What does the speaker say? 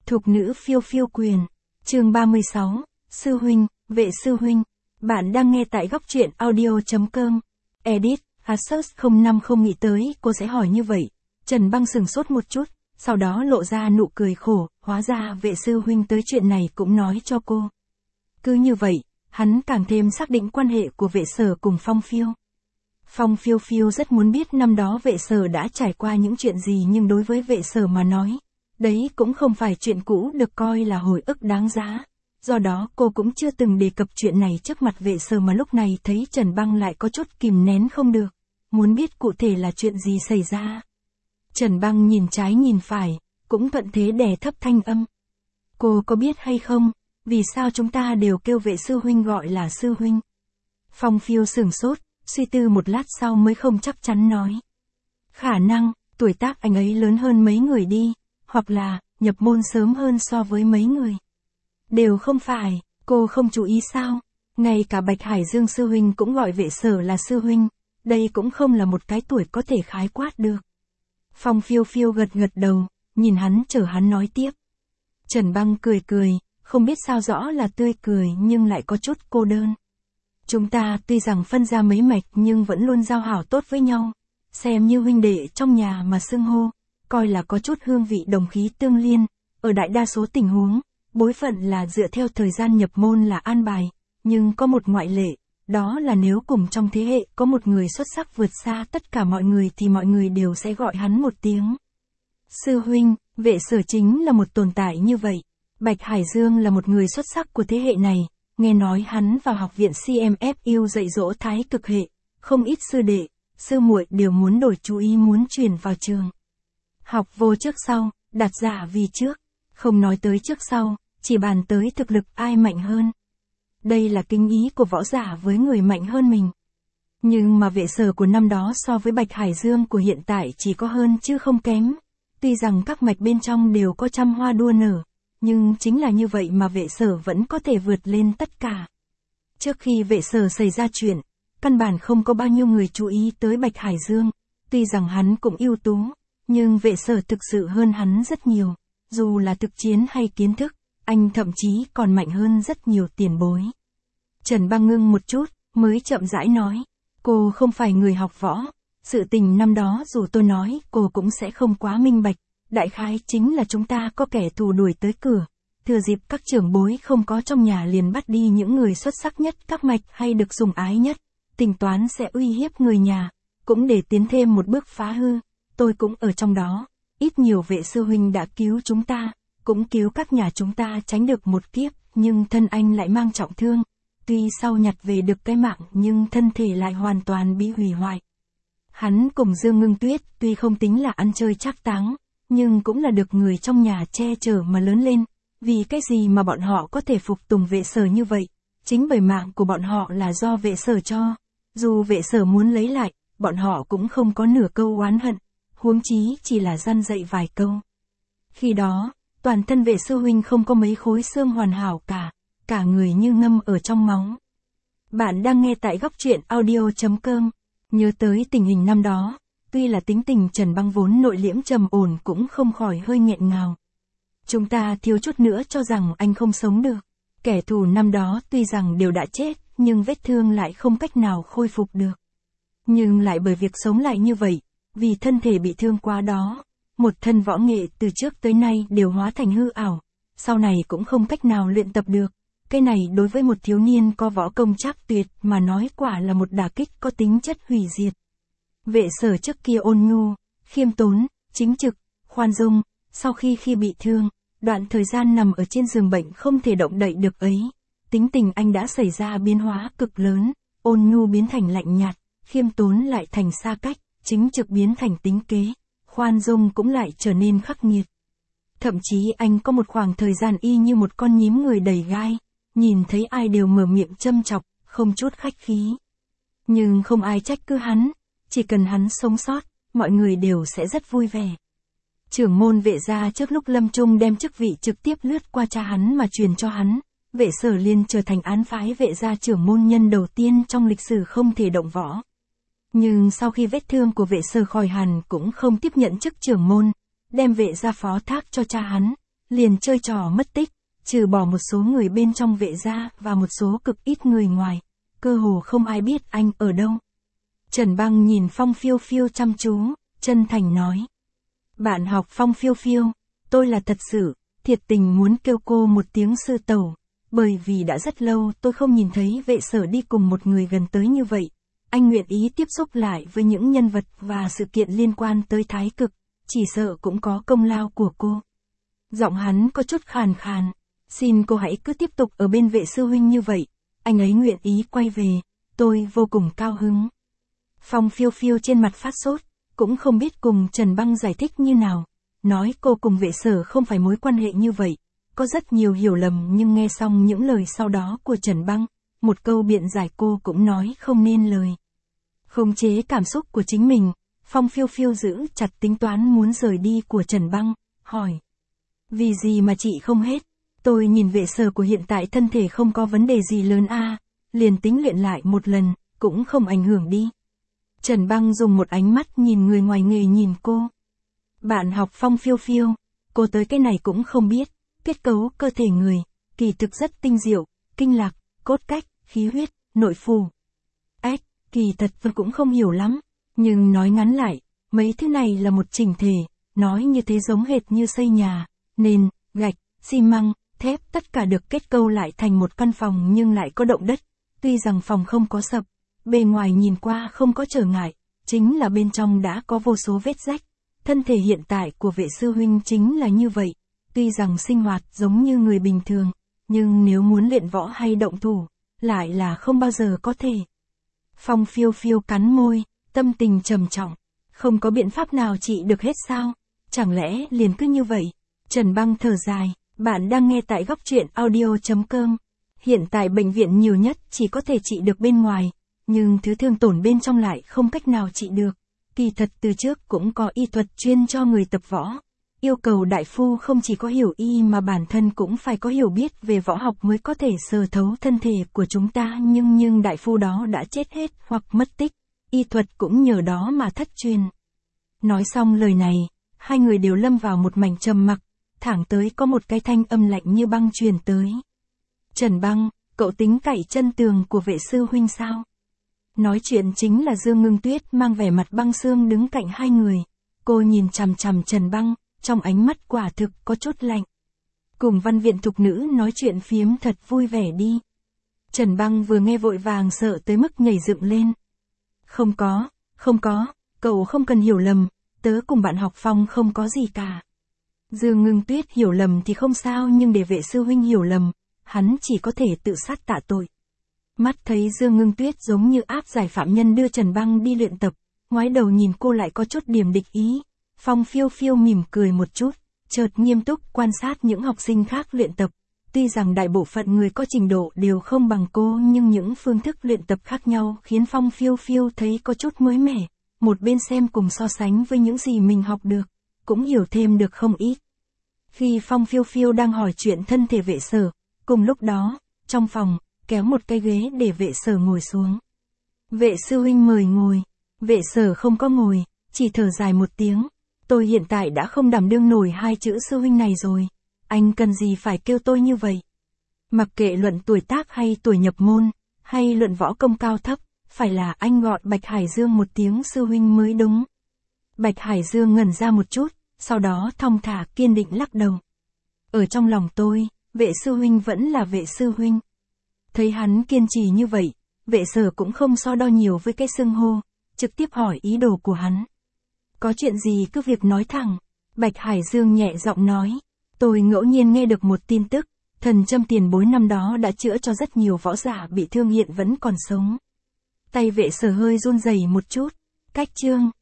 Thục nữ phiêu phiêu quyền. Chương 36, Sư huynh, vệ sư huynh. Bạn đang nghe tại góc truyện audio.com. Edit, Asus 05 không nghĩ tới cô sẽ hỏi như vậy. Trần Băng sừng sốt một chút, sau đó lộ ra nụ cười khổ, hóa ra vệ sư huynh tới chuyện này cũng nói cho cô. Cứ như vậy, hắn càng thêm xác định quan hệ của vệ sở cùng Phong Phiêu. Phong Phiêu Phiêu rất muốn biết năm đó vệ sở đã trải qua những chuyện gì, nhưng đối với vệ sở mà nói, đấy cũng không phải chuyện cũ được coi là hồi ức đáng giá. Do đó cô cũng chưa từng đề cập chuyện này trước mặt vệ sở, mà lúc này thấy Trần Băng lại có chút kìm nén không được, muốn biết cụ thể là chuyện gì xảy ra. Trần Băng nhìn trái nhìn phải, cũng thuận thế đè thấp thanh âm. Cô có biết hay không, vì sao chúng ta đều kêu vệ sư huynh gọi là sư huynh? Phong Phiêu sửng sốt, suy tư một lát sau mới không chắc chắn nói. Khả năng, tuổi tác anh ấy lớn hơn mấy người đi, hoặc là, nhập môn sớm hơn so với mấy người. Đều không phải, cô không chú ý sao? Ngay cả Bạch Hải Dương sư huynh cũng gọi vệ sở là sư huynh, đây cũng không là một cái tuổi có thể khái quát được. Phong Phiêu Phiêu gật gật đầu, nhìn hắn chờ hắn nói tiếp. Trần Băng cười cười, không biết sao rõ là tươi cười nhưng lại có chút cô đơn. Chúng ta tuy rằng phân ra mấy mạch nhưng vẫn luôn giao hảo tốt với nhau, xem như huynh đệ trong nhà mà xưng hô, coi là có chút hương vị đồng khí tương liên. Ở đại đa số tình huống, bối phận là dựa theo thời gian nhập môn là an bài, nhưng có một ngoại lệ, đó là nếu cùng trong thế hệ có một người xuất sắc vượt xa tất cả mọi người thì mọi người đều sẽ gọi hắn một tiếng sư huynh. Vệ sở chính là một tồn tại như vậy. Bạch Hải Dương là một người xuất sắc của thế hệ này, nghe nói hắn vào học viện CMFU dạy dỗ thái cực hệ, không ít sư đệ, sư muội đều muốn đổi chú ý muốn chuyển vào trường. Học vô trước sau, đặt giả vì trước, không nói tới trước sau, chỉ bàn tới thực lực ai mạnh hơn. Đây là kinh ý của võ giả với người mạnh hơn mình. Nhưng mà vệ sở của năm đó so với Bạch Hải Dương của hiện tại chỉ có hơn chứ không kém. Tuy rằng các mạch bên trong đều có trăm hoa đua nở, nhưng chính là như vậy mà vệ sở vẫn có thể vượt lên tất cả. Trước khi vệ sở xảy ra chuyện, căn bản không có bao nhiêu người chú ý tới Bạch Hải Dương. Tuy rằng hắn cũng ưu tú, nhưng vệ sở thực sự hơn hắn rất nhiều. Dù là thực chiến hay kiến thức, anh thậm chí còn mạnh hơn rất nhiều tiền bối. Trần Băng ngưng một chút, mới chậm rãi nói. Cô không phải người học võ. Sự tình năm đó dù tôi nói cô cũng sẽ không quá minh bạch. Đại khái chính là chúng ta có kẻ thù đuổi tới cửa. Thừa dịp các trưởng bối không có trong nhà liền bắt đi những người xuất sắc nhất các mạch hay được sủng ái nhất. Tính toán sẽ uy hiếp người nhà, cũng để tiến thêm một bước phá hư. Tôi cũng ở trong đó. Ít nhiều vệ sư huynh đã cứu chúng ta, cũng cứu các nhà chúng ta tránh được một kiếp, nhưng thân anh lại mang trọng thương. Tuy sau nhặt về được cái mạng nhưng thân thể lại hoàn toàn bị hủy hoại. Hắn cùng Dương Ngưng Tuyết tuy không tính là ăn chơi trác táng, nhưng cũng là được người trong nhà che chở mà lớn lên. Vì cái gì mà bọn họ có thể phục tùng vệ sở như vậy? Chính bởi mạng của bọn họ là do vệ sở cho. Dù vệ sở muốn lấy lại, bọn họ cũng không có nửa câu oán hận, huống chí chỉ là răn dạy vài câu. Khi đó, toàn thân vệ sư huynh không có mấy khối xương hoàn hảo cả người như ngâm ở trong máu. Bạn đang nghe tại góc truyện audio.com. Nhớ tới tình hình năm đó, tuy là tính tình Trần Băng vốn nội liễm trầm ổn cũng không khỏi hơi nghẹn ngào. Chúng ta thiếu chút nữa cho rằng anh không sống được. Kẻ thù năm đó tuy rằng đều đã chết, nhưng vết thương lại không cách nào khôi phục được. Nhưng lại bởi việc sống lại như vậy, vì thân thể bị thương quá đó, một thân võ nghệ từ trước tới nay đều hóa thành hư ảo, sau này cũng không cách nào luyện tập được. Cái này đối với một thiếu niên có võ công trác tuyệt mà nói quả là một đả kích có tính chất hủy diệt. Vệ sở trước kia ôn nhu, khiêm tốn, chính trực, khoan dung, sau khi bị thương, đoạn thời gian nằm ở trên giường bệnh không thể động đậy được ấy, tính tình anh đã xảy ra biến hóa cực lớn, ôn nhu biến thành lạnh nhạt, khiêm tốn lại thành xa cách, chính trực biến thành tính kế, khoan dung cũng lại trở nên khắc nghiệt. Thậm chí anh có một khoảng thời gian y như một con nhím người đầy gai, nhìn thấy ai đều mở miệng châm chọc, không chút khách khí. Nhưng không ai trách cứ hắn, chỉ cần hắn sống sót, mọi người đều sẽ rất vui vẻ. Trưởng môn vệ gia trước lúc lâm chung đem chức vị trực tiếp lướt qua cha hắn mà truyền cho hắn, vệ sở liên trở thành án phái vệ gia trưởng môn nhân đầu tiên trong lịch sử không thể động võ. Nhưng sau khi vết thương của vệ sở khỏi hẳn cũng không tiếp nhận chức trưởng môn, đem vệ gia phó thác cho cha hắn, liền chơi trò mất tích, trừ bỏ một số người bên trong vệ gia và một số cực ít người ngoài, cơ hồ không ai biết anh ở đâu. Trần Băng nhìn Phong Phiêu Phiêu chăm chú, chân thành nói. Bạn học Phong Phiêu Phiêu, tôi là thật sự, thiệt tình muốn kêu cô một tiếng sư tẩu, bởi vì đã rất lâu tôi không nhìn thấy vệ sở đi cùng một người gần tới như vậy. Anh nguyện ý tiếp xúc lại với những nhân vật và sự kiện liên quan tới Thái Cực, chỉ sợ cũng có công lao của cô. Giọng hắn có chút khàn khàn, xin cô hãy cứ tiếp tục ở bên vệ sư huynh như vậy, anh ấy nguyện ý quay về, tôi vô cùng cao hứng. Phong Phiêu Phiêu trên mặt phát sốt, cũng không biết cùng Trần Băng giải thích như nào, nói cô cùng vệ sở không phải mối quan hệ như vậy, có rất nhiều hiểu lầm nhưng nghe xong những lời sau đó của Trần Băng, một câu biện giải cô cũng nói không nên lời. Khống chế cảm xúc của chính mình, Phong Phiêu Phiêu giữ chặt tính toán muốn rời đi của Trần Băng, hỏi. Vì gì mà chị không hết? Tôi nhìn vệ sở của hiện tại thân thể không có vấn đề gì lớn liền tính luyện lại một lần, cũng không ảnh hưởng đi. Trần Băng dùng một ánh mắt nhìn người ngoài nghề nhìn cô. Bạn học Phong Phiêu Phiêu, cô tới cái này cũng không biết, kết cấu cơ thể người, kỳ thực rất tinh diệu, kinh lạc, cốt cách, khí huyết, nội phù. Kỳ thật tôi cũng không hiểu lắm, nhưng nói ngắn lại, mấy thứ này là một chỉnh thể, nói như thế giống hệt như xây nhà, nền, gạch, xi măng, thép tất cả được kết cấu lại thành một căn phòng nhưng lại có động đất, tuy rằng phòng không có sập, bề ngoài nhìn qua không có trở ngại, chính là bên trong đã có vô số vết rách. Thân thể hiện tại của vệ sư huynh chính là như vậy, tuy rằng sinh hoạt giống như người bình thường, nhưng nếu muốn luyện võ hay động thủ, lại là không bao giờ có thể. Phong Phiêu Phiêu cắn môi, tâm tình trầm trọng, không có biện pháp nào trị được hết sao, chẳng lẽ liền cứ như vậy. Trần Băng thở dài, bạn đang nghe tại góc truyện audio.com. Hiện tại bệnh viện nhiều nhất chỉ có thể trị được bên ngoài, nhưng thứ thương tổn bên trong lại không cách nào trị được. Kỳ thật từ trước cũng có y thuật chuyên cho người tập võ. Yêu cầu đại phu không chỉ có hiểu y mà bản thân cũng phải có hiểu biết về võ học mới có thể sờ thấu thân thể của chúng ta, nhưng đại phu đó đã chết hết hoặc mất tích, y thuật cũng nhờ đó mà thất truyền. Nói xong lời này, hai người đều lâm vào một mảnh trầm mặc, thẳng tới có một cái thanh âm lạnh như băng truyền tới. Trần Băng, cậu tính cậy chân tường của vệ sư huynh sao? Nói chuyện chính là Dương Ngưng Tuyết mang vẻ mặt băng xương đứng cạnh hai người. Cô nhìn chằm chằm Trần Băng, trong ánh mắt quả thực có chút lạnh. Cùng văn viện thục nữ nói chuyện phiếm thật vui vẻ đi. Trần Băng vừa nghe vội vàng sợ tới mức nhảy dựng lên. Không có, cậu không cần hiểu lầm, tớ cùng bạn học Phong không có gì cả. Dương Ngưng Tuyết hiểu lầm thì không sao nhưng để vệ sư huynh hiểu lầm, hắn chỉ có thể tự sát tạ tội. Mắt thấy Dương Ngưng Tuyết giống như áp giải phạm nhân đưa Trần Băng đi luyện tập, ngoái đầu nhìn cô lại có chút điểm địch ý. Phong Phiêu Phiêu mỉm cười một chút, chợt nghiêm túc quan sát những học sinh khác luyện tập. Tuy rằng đại bộ phận người có trình độ đều không bằng cô nhưng những phương thức luyện tập khác nhau khiến Phong Phiêu Phiêu thấy có chút mới mẻ. Một bên xem cùng so sánh với những gì mình học được, cũng hiểu thêm được không ít. Khi Phong Phiêu Phiêu đang hỏi chuyện thân thể vệ sở, cùng lúc đó, trong phòng, kéo một cái ghế để vệ sở ngồi xuống. Vệ sư huynh mời ngồi. Vệ sở không có ngồi, chỉ thở dài một tiếng. Tôi hiện tại đã không đảm đương nổi hai chữ sư huynh này rồi. Anh cần gì phải kêu tôi như vậy? Mặc kệ luận tuổi tác hay tuổi nhập môn, hay luận võ công cao thấp, phải là anh gọi Bạch Hải Dương một tiếng sư huynh mới đúng. Bạch Hải Dương ngẩn ra một chút, sau đó thong thả kiên định lắc đầu. Ở trong lòng tôi, vệ sư huynh vẫn là vệ sư huynh. Thấy hắn kiên trì như vậy, vệ sở cũng không so đo nhiều với cái xưng hô, trực tiếp hỏi ý đồ của hắn. Có chuyện gì cứ việc nói thẳng. Bạch Hải Dương nhẹ giọng nói. Tôi ngẫu nhiên nghe được một tin tức, thần châm tiền bối năm đó đã chữa cho rất nhiều võ giả bị thương hiện vẫn còn sống. Tay vệ sở hơi run rẩy một chút. Cách chương.